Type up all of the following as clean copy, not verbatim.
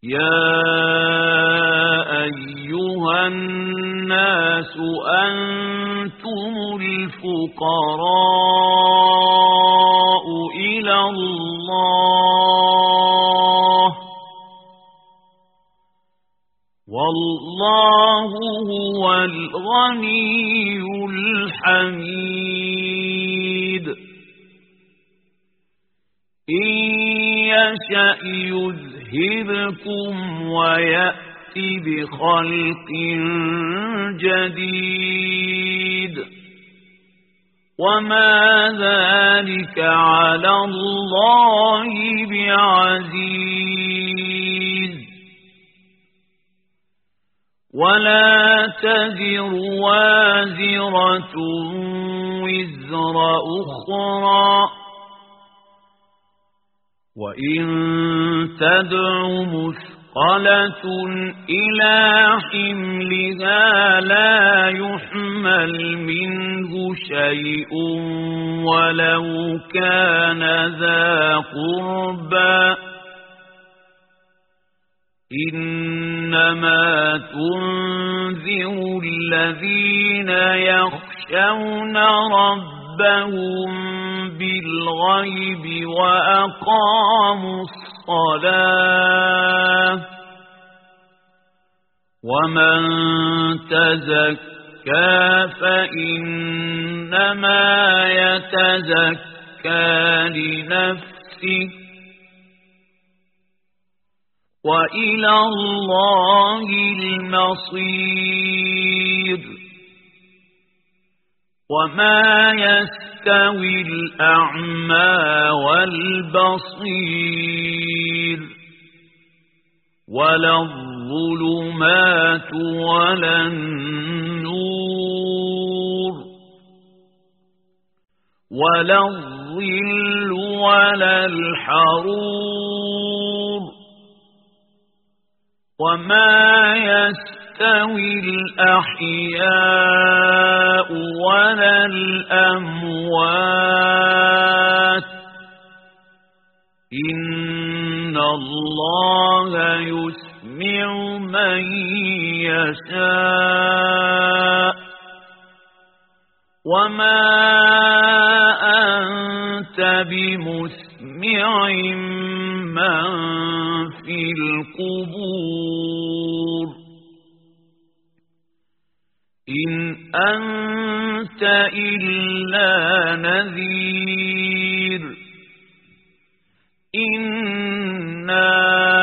يا أيها الناس أنتم الفقراء إلى الله والله هو الغني الحميد إن يشأ يذهبكم ويأتي بخلق جديد وما ذلك على الله بعزيز ولا تزر وازرة وزر أخرى وإن تدع مثقلة إلى حملها لا يحمل منه شيء ولو كان ذا قربى إنما تنذر الذين يخشون ربهم بالغيب وأقاموا الصلاة ومن تزكى فإنما يتزكى لنفسه وإلى الله المصير وما يستوي الأعمى والبصير ولا الظلمات ولا النور ولا الظل ولا الحرور وما يستوي الأحياء ولا الأموات إن الله يسمع من يشاء وما أنت بمسمع من في القبور إن أنت إلا نذير إنا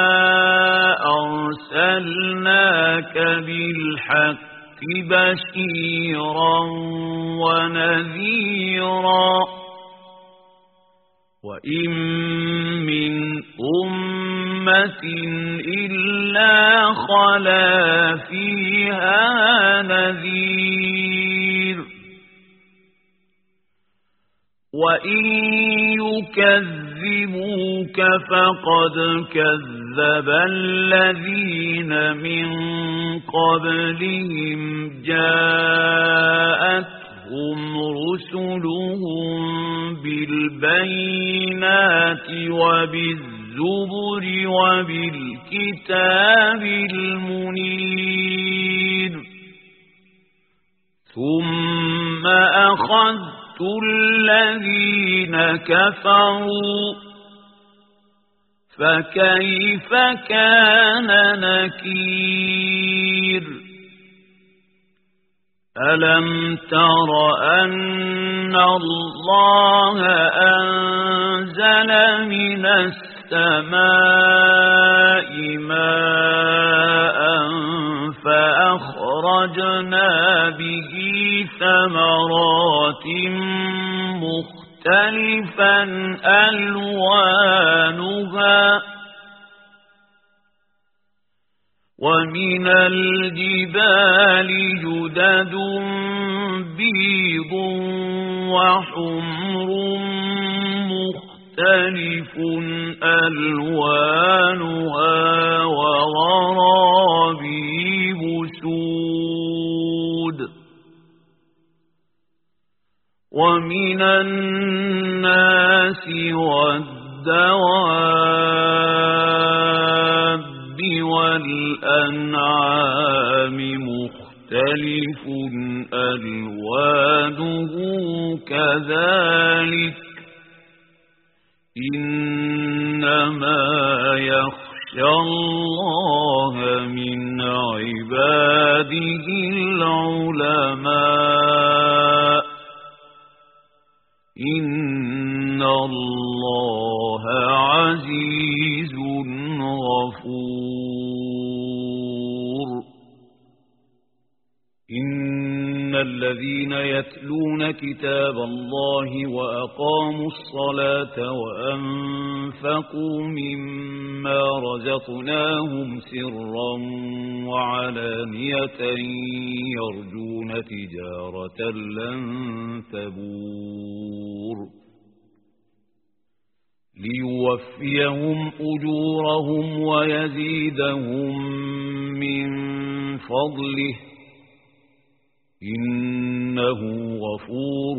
أرسلناك بالحق بشيرا ونذيرا وإن من أمة إلا خلا فيها نذير وإن يكذبوك فقد كذب الذين من قبلهم جاءتهم رسلهم بالبينات وبالزبر وبالكتاب المنير ثم أخذت الذين كفروا فكيف كان نكير ألم تر أن الله أنزل من السماء ماء فأخرجنا به ثمرات مختلفا ألوانها ومن الجبال جدد بيض وحمر مختلف ألوانها وغرابيب سود ومن الناس والدواب الأنعام مختلف ألوانه كذلك إنما يخشى الله من عباده العلماء إن الله عزيز غفور إن الذين يتلون كتاب الله وأقاموا الصلاة وأنفقوا مما رزقناهم سرا وعلانية يرجون تجارة لن تبور ليوفيهم أجورهم ويزيدهم من فضله إنه غفور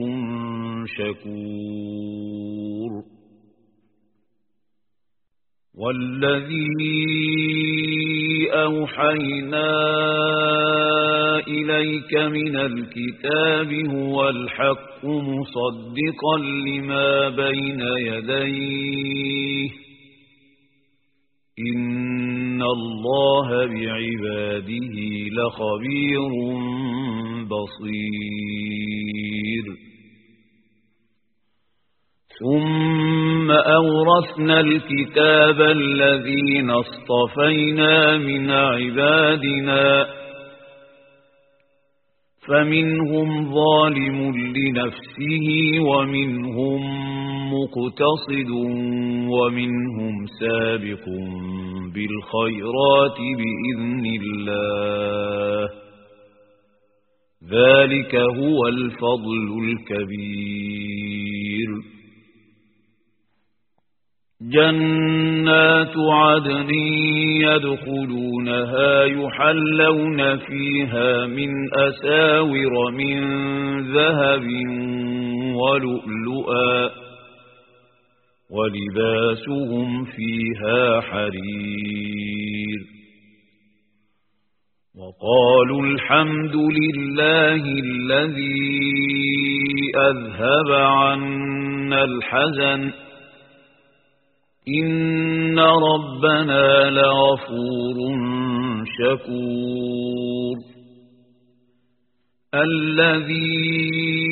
شكور والذي أوحينا إليك من الكتاب هو الحق مصدقا لما بين يديه إن الله بعباده لخبير بصير ثم أورثنا الكتاب الذين اصطفينا من عبادنا فمنهم ظالم لنفسه ومنهم مقتصد ومنهم سابق بالخيرات بإذن الله ذلك هو الفضل الكبير جنات عدن يدخلونها يحلون فيها من أساور من ذهب ولؤلؤا ولباسهم فيها حرير وقالوا الحمد لله الذي أذهب عنا الحزن إن ربنا لغفور شكور الذي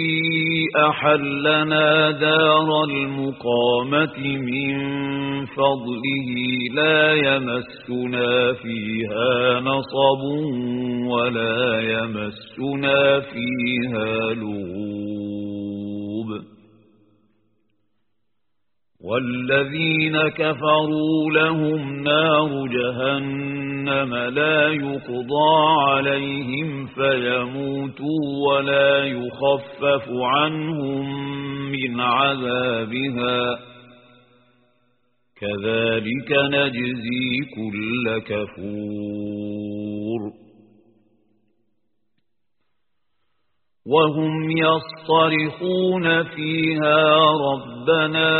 أحلنا دار المقامة من فضله لا يمسنا فيها نصب ولا يمسنا فيها لغوب والذين كفروا لهم نار جهنم لا يقضى عليهم فيموتوا ولا يخفف عنهم من عذابها كذلك نجزي كل كفور وهم يصطرخون فيها ربنا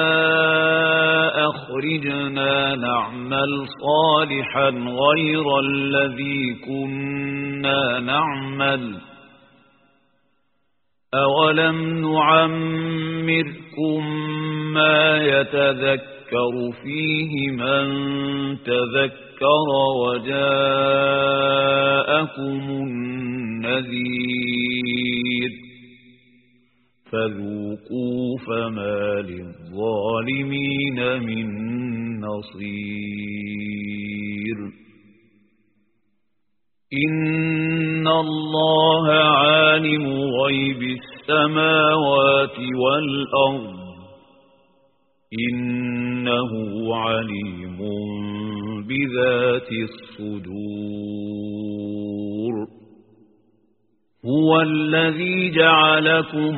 أخرجنا نعمل صالحا غير الذي كنا نعمل أولم نعمركم ما يتذكر فيه من تذكر وجاءكم النذير فذوقوا فما للظالمين من نصير إن الله عالم غيب السماوات والأرض إنه عليم بذات الصدور هو الذي جعلكم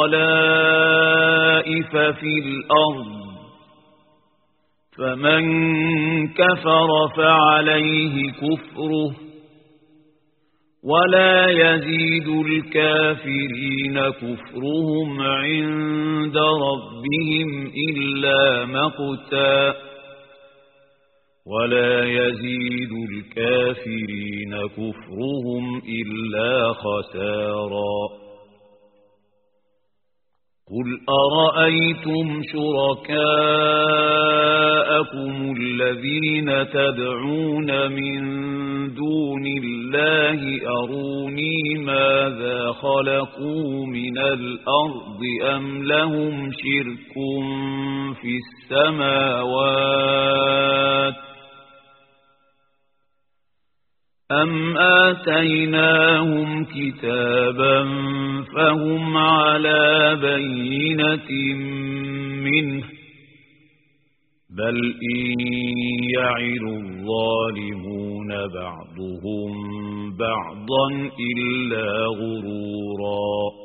خلائف في الأرض فمن كفر فعليه كفره ولا يزيد الكافرين كفرهم عند ربهم إلا مقتا ولا يزيد الكافرين كفرهم إلا خسارا قل أرأيتم شركاءكم الذين تدعون من دون الله أروني ماذا خلقوا من الأرض أم لهم شرك في السماوات أم آتيناهم كتابا فهم على بينة منه بل إن يعد الظالمون بعضهم بعضا إلا غرورا